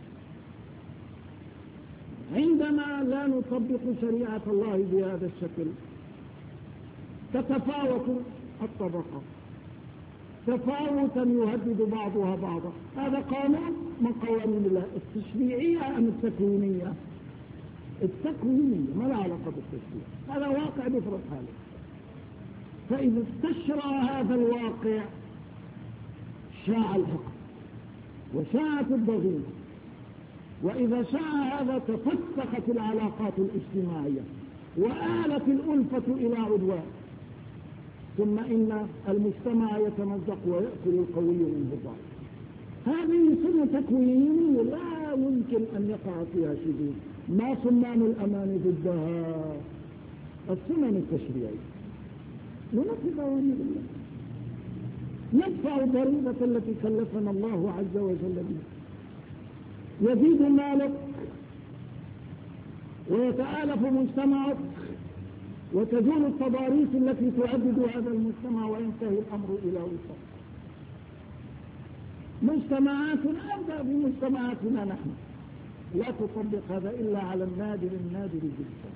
عندما لا نطبق شريعة الله بهذا الشكل تتفاوت الطبقات تفاوتا يهدد بعضها بعضا. هذا قانون من قوانين الله التشريعية أم التكوينية؟ التكوينية، ما لها علاقة بالتشريع، هذا واقع بفرض حاله. فإذا استشرى هذا الواقع شاع الحقد وشاعت الضغينة، وإذا شاع هذا تفسخت العلاقات الاجتماعية وآلت الألفة إلى عدوان، ثم إن المجتمع يتمزق ويأكل القوي منه الضعيف. هذه سنة تكوينية لا يمكن أن يقع فيها شذوذ. ما صمام الأمان ضدها؟ السنن التشريعية. ونفذ أوامر الله، ندفع الضريبة التي كلفنا الله عز وجل بها. يزيد مالك ويتآلف مجتمعك وتزول التضاريس التي تعدد هذا المجتمع وينتهي الأمر إلى وصال. مجتمعاتنا أبدأ بمجتمعاتنا نحن لا تطبق هذا إلا على النادر جدا.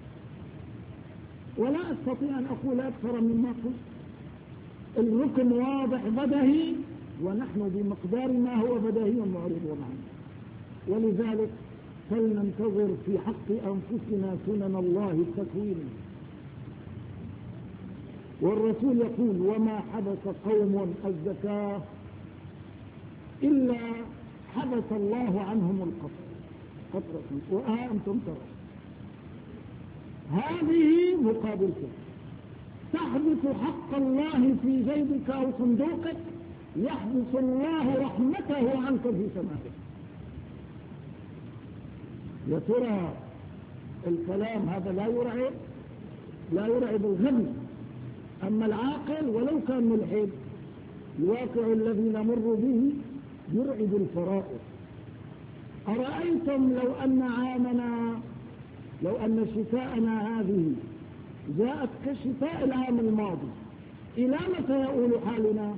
ولا أستطيع أن أقول أكثر مما قلت. الركن واضح بدهي، ونحن بمقدار ما هو بدهي معرضون عنه. ولذلك فلننتظر في حق أنفسنا سنن الله التكوينية. والرسول يقول: وما حبس قوم الزكاة إلا حبس الله عنهم القطرة. أنتم ترى هذه مقابل تحبس حق الله في جيبك أو صندوقك، يحبس الله رحمته عنك في سمائك. يا ترى الكلام هذا لا يرعب الغبي. أما العاقل ولو كان ملحد، الواقع الذي نمر به يرعب الفرائض. أرأيتم لو أن شتاءنا هذه جاءت كشتاء العام الماضي، إلى متى يؤول حالنا؟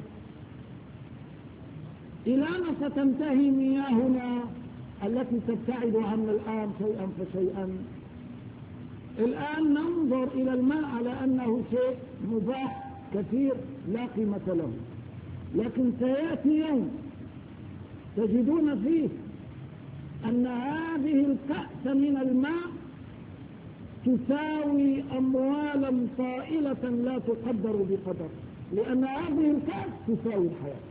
إلى متى تنتهي مياهنا التي تبتعد عنا الآن شيئا فشيئا؟ الآن ننظر إلى الماء على أنه شيء مباح كثير لا قيمة له، لكن سيأتي يوم تجدون فيه أن هذه الكأس من الماء تساوي أموالا طائلة لا تقدر بقدر، لأن هذه الكأس تساوي الحياة.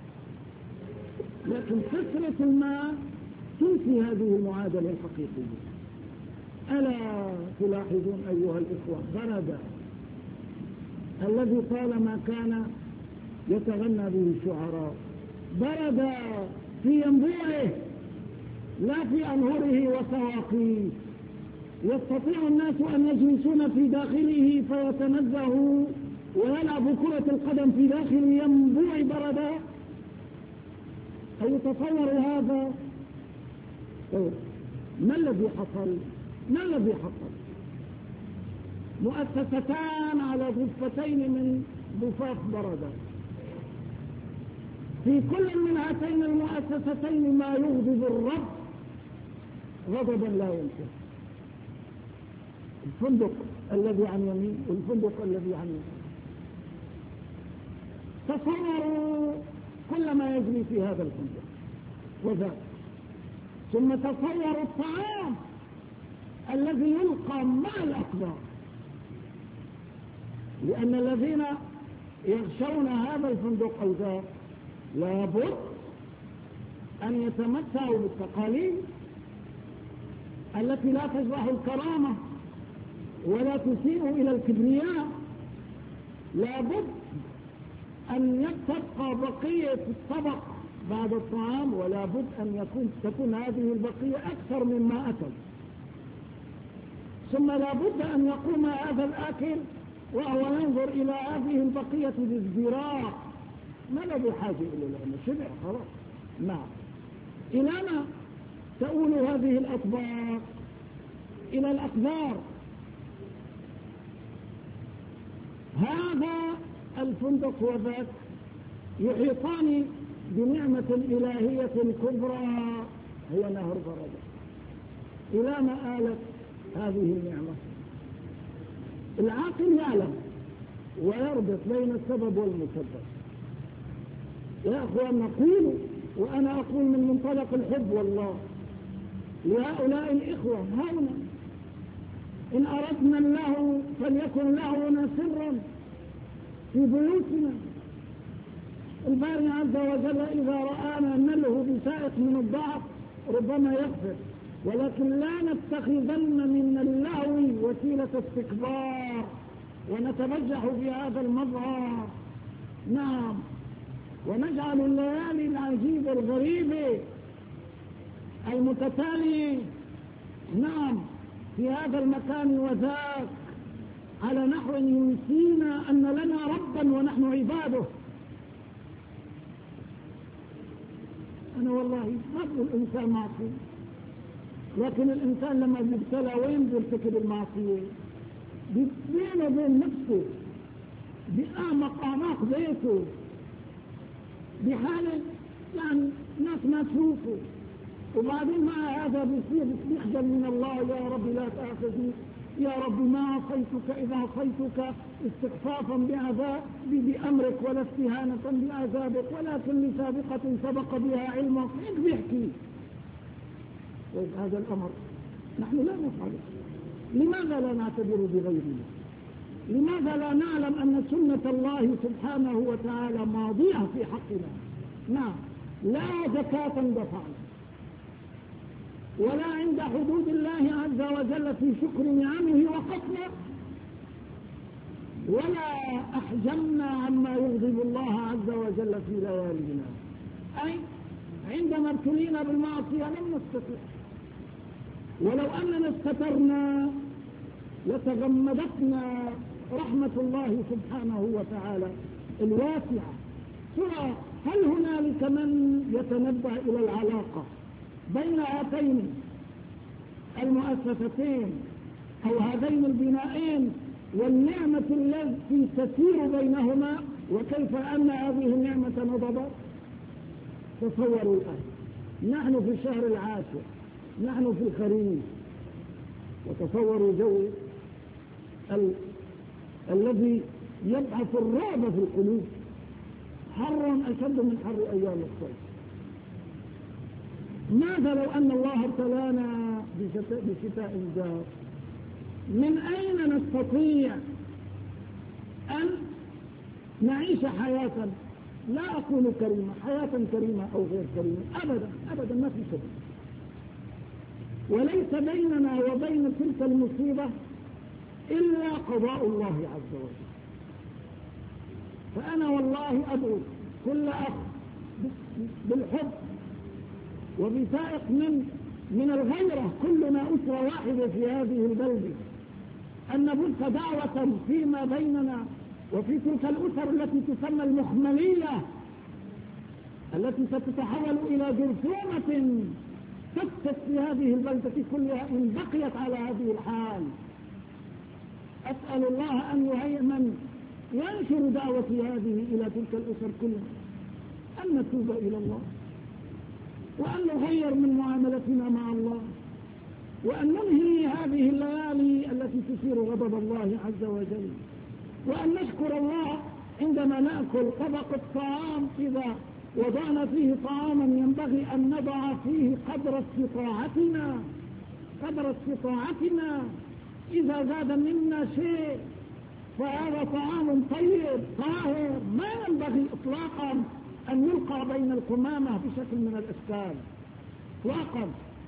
لكن كثرة الماء تنسي هذه المعادلة الحقيقية. ألا تلاحظون أيها الإخوة برد الذي طالما كان يتغنى به الشعراء، برد في ينبوعه لا في أنهره وسواقيه. يستطيع الناس أن يجلسون في داخله فيتنزهوا ويلعبوا كرة القدم في داخل ينبوع بردا. أيتصور هذا؟ ما الذي حصل؟ مؤسستان على ضفتين من ضفاف بردا، في كل من هاتين المؤسستين ما يغضب الرب غضبا لا ينتهي. الفندق الذي عن يمين والفندق الذي عن يمين. تصوروا كل ما يجري في هذا الفندق وذاك، ثم تصوروا الطعام الذي يلقى مع الأقدار، لأن الذين يغشون هذا الفندق أو ذاك لابد أن يتمتعوا بالتقاليد التي لا تجرح الكرامة ولا تسيء إلى الكبرياء. لابد أن تبقى بقية الطبق بعد الطعام، ولا بد أن تكون هذه البقية أكثر مما أكل. ثم لا بد أن يقوم هذا الآكل وهو ينظر إلى هذه البقية بازدراء، ما له بحاجة إلى لأنه شبع خلاص. نعم، إلى ما تؤول هذه الأطباق؟ إلى الأقدار. هذا الفندق وذاك يحيطان بنعمة إلهية كبرى هي نهر بردا. إلى ما آلت هذه النعمة؟ العاقل يعلم ويربط بين السبب والمسبب. يا أخوان نقول، وأنا أقول من منطلق الحب والله لهؤلاء الإخوة هؤلاء، إن أردنا له فليكن لهنا سرا في بيوتنا. الباري عز وجل إذا رآنا نله بسائق من الضعف ربما يغفر، ولكن لا نتخذن من اللهو وسيلة استكبار ونتبجح في هذا المظهر. نعم، ونجعل الليالي العجيبة الغريبة المتتالية نعم في هذا المكان وذاك على نحو ينسينا أن لنا ربا ونحن عباده. أنا والله ما أقول الإنسان معصي، لكن الإنسان لما يبتلى وين بيرتكب المعصية؟ بينه وبين نفسه، بأعمق أعماق بيته، بحالة يعني ناس ما تشوفه، وبعدين مع هذا بيصير يخجل من الله: يا رب لا تأخذني، يا رب ما عصيتك إذا عصيتك استخفافا بأمرك ولا استهانة بعذابك، ولكن لسابقة سبق بها علمك. هيك بيحكي. هذا الأمر نحن لا نفعله. لماذا لا نعتبر بغيرنا؟ لماذا لا نعلم أن سنة الله سبحانه وتعالى ماضية في حقنا؟ نعم، لا زكاة دفعنا، ولا عند حدود الله عز وجل في شكر نعمه وقفنا، ولا أحجمنا عما يغضب الله عز وجل في ليالينا. أي عندما ابتلينا بالمعصية لم نستطع، ولو أننا استترنا لتغمدتنا رحمة الله سبحانه وتعالى الواسعة. ترى هل هنالك من يتنبه إلى العلاقة بين هاتين المؤسستين أو هذين البنائين والنعمة التي تسير بينهما، وكيف أن هذه النعمة نضبت؟ تصوروا الآن نحن في الشهر العاشر، نحن في الخريف، وتصوروا جو الذي يبعث الرعب في القلوب، حر أشد من حر أيام الصيف. ماذا لو أن الله ابتلانا بشتاء جار؟ من أين نستطيع أن نعيش حياة، لا أقول كريمة، حياة كريمة أو غير كريمة، أبدا أبدا ما في شيء. وليس بيننا وبين تلك المصيبة إلا قضاء الله عز وجل. فأنا والله أدعو كل أخ بالحب وبسائق من الغيرة، كلنا أسرة واحدة في هذه البلدة، أن نبث دعوة فيما بيننا وفي تلك الأسر التي تسمى المخملية، التي ستتحول إلى جرثومة تفسد في هذه البلدة كلها إن بقيت على هذه الحال. أسأل الله أن يهيمن ينشر دعوتي هذه إلى تلك الأسر كلها، أن نتوب إلى الله، وأن نغير من معاملتنا مع الله، وأن ننهي هذه الليالي التي تثير غضب الله عز وجل، وأن نشكر الله عندما نأكل طبق الطعام إذا وضعنا فيه طعاما ينبغي أن نضع فيه قدر استطاعتنا. إذا زاد منا شيء فهذا طعام طيب طاهر، ما ينبغي إطلاقا أن يلقى بين القمامة بشكل من الأشكال إطلاقا.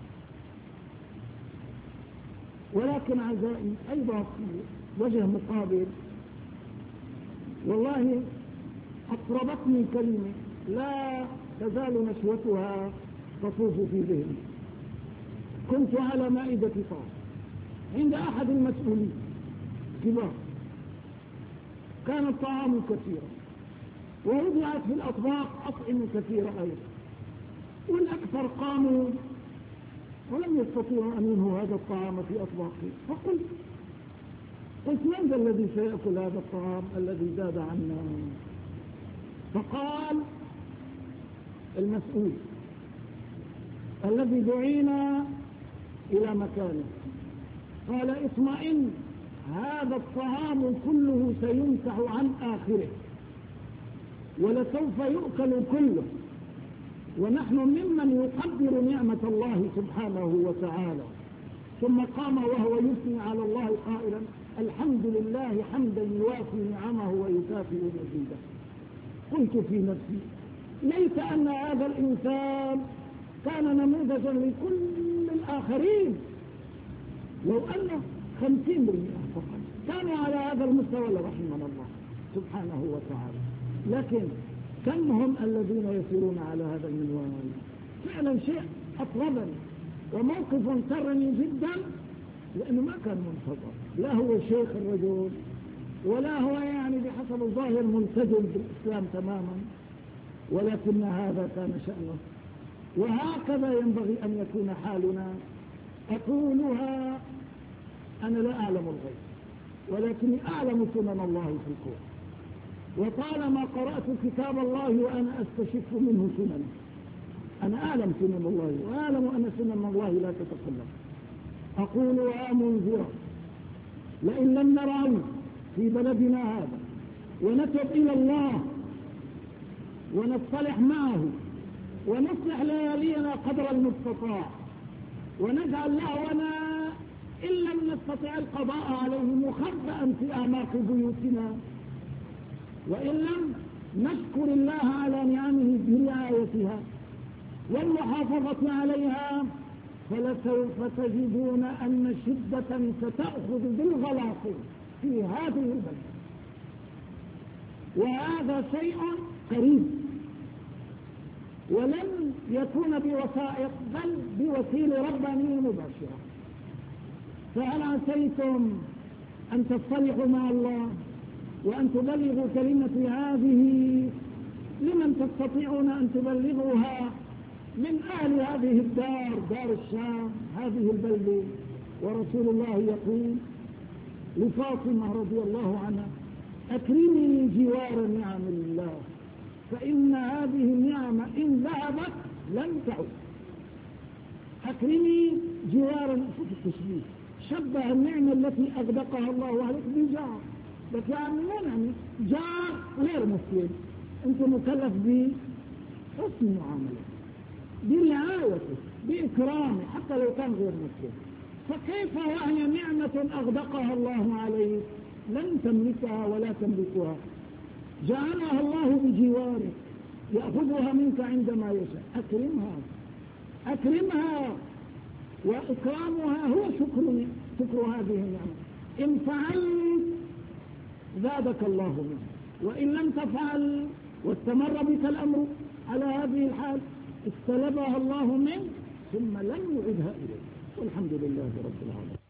ولكن عزائي أيضا في وجه مقابل، والله أقربتني كلمة لا تزال نشوتها تطوف في ذهني. كنت على مائدة طعام عند أحد المسؤولين كبار، كان الطعام كثيرا ووضعت في الأطباق أطعمة كثيرة أيضا، والأكثر قاموا ولم يستطيعوا أن ينهوا هذا الطعام في أطباقهم. قلت من ذا الذي سيأكل هذا الطعام الذي زاد عنا؟ فقال المسؤول الذي دعينا إلى مكانه، قال اطمئن، هذا الطعام كله سيمسح عن آخره ولسوف يؤكل كله، ونحن ممن يقدر نعمة الله سبحانه وتعالى. ثم قام وهو يثني على الله قائلا الحمد لله حمدا يوافي نعمه ويكافئ مزيده. قلت في نفسي ليت أن هذا الإنسان كان نموذجا لكل الآخرين، لو أن 50% فقط كانوا على هذا المستوى لرحمنا الله سبحانه وتعالى. لكن كم هم الذين يسيرون على هذا المنوال؟ فعلا شيء أطربني وموقف سرني جدا، لأنه ما كان منتظر، لا هو شيخ الرجل ولا هو يعني بحسب الظاهر ملتزم بالإسلام تماما، ولكن هذا كان شأنه. وهكذا ينبغي أن يكون حالنا. أقولها أنا لا أعلم الغيب، ولكني أعلم سنن الله في الكون، وطالما قرأت كتاب الله وأنا أستشف منه سننه. أنا أعلم سنن الله وأعلم أن سنن الله لا تتكلم. أقول يا منذرا، لئن لم نرى في بلدنا هذا ونتوب إلى الله ونصطلح معه ونصلح ليالينا قدر المستطاع، ونجعل لهونا إن لم نستطع القضاء عليه مخبئا في أعماق بيوتنا، وإن لم نشكر الله على نعمه برعايتها والمحافظة عليها، فلسوف تجدون أن شدة ستأخذ بالغلاط في هذه البلد، وهذا شيء قريب ولن يكون بوسائط بل بوسيلة ربانية مباشرة. فهل عسيتم أن تصطلحوا مع الله وأن تبلغوا كلمة هذه لمن تستطيعون أن تبلغوها من أهل هذه الدار، دار الشام، هذه البلدة؟ ورسول الله يقول لفاطمة رضي الله عنها: أكرمي جوار نعم الله، فإن هذه النعمة إن ذهبت لن تعود. أكرمي جوار، شوف التشبيه، شبه النعمة التي أغدقها الله عليك بجار، بس يعني مو نعمة، جار غير مسلم، أنت مكلف بحسن معاملة، برعايته، بإكرامه، حتى لو كان غير مسلم. فكيف وهي نعمة أغدقها الله عليك لن تملكها ولا تملكها؟ جعلها الله بجواره يأخذها منك عندما يشاء. أكرمها، وإكرامها هو شكر هذه النعمة. إن فعلت زادك الله منه، وإن لم تفعل واستمر بك الأمر على هذه الحال استلبها الله منك ثم لن يعيدها إليك. والحمد لله رب العالمين.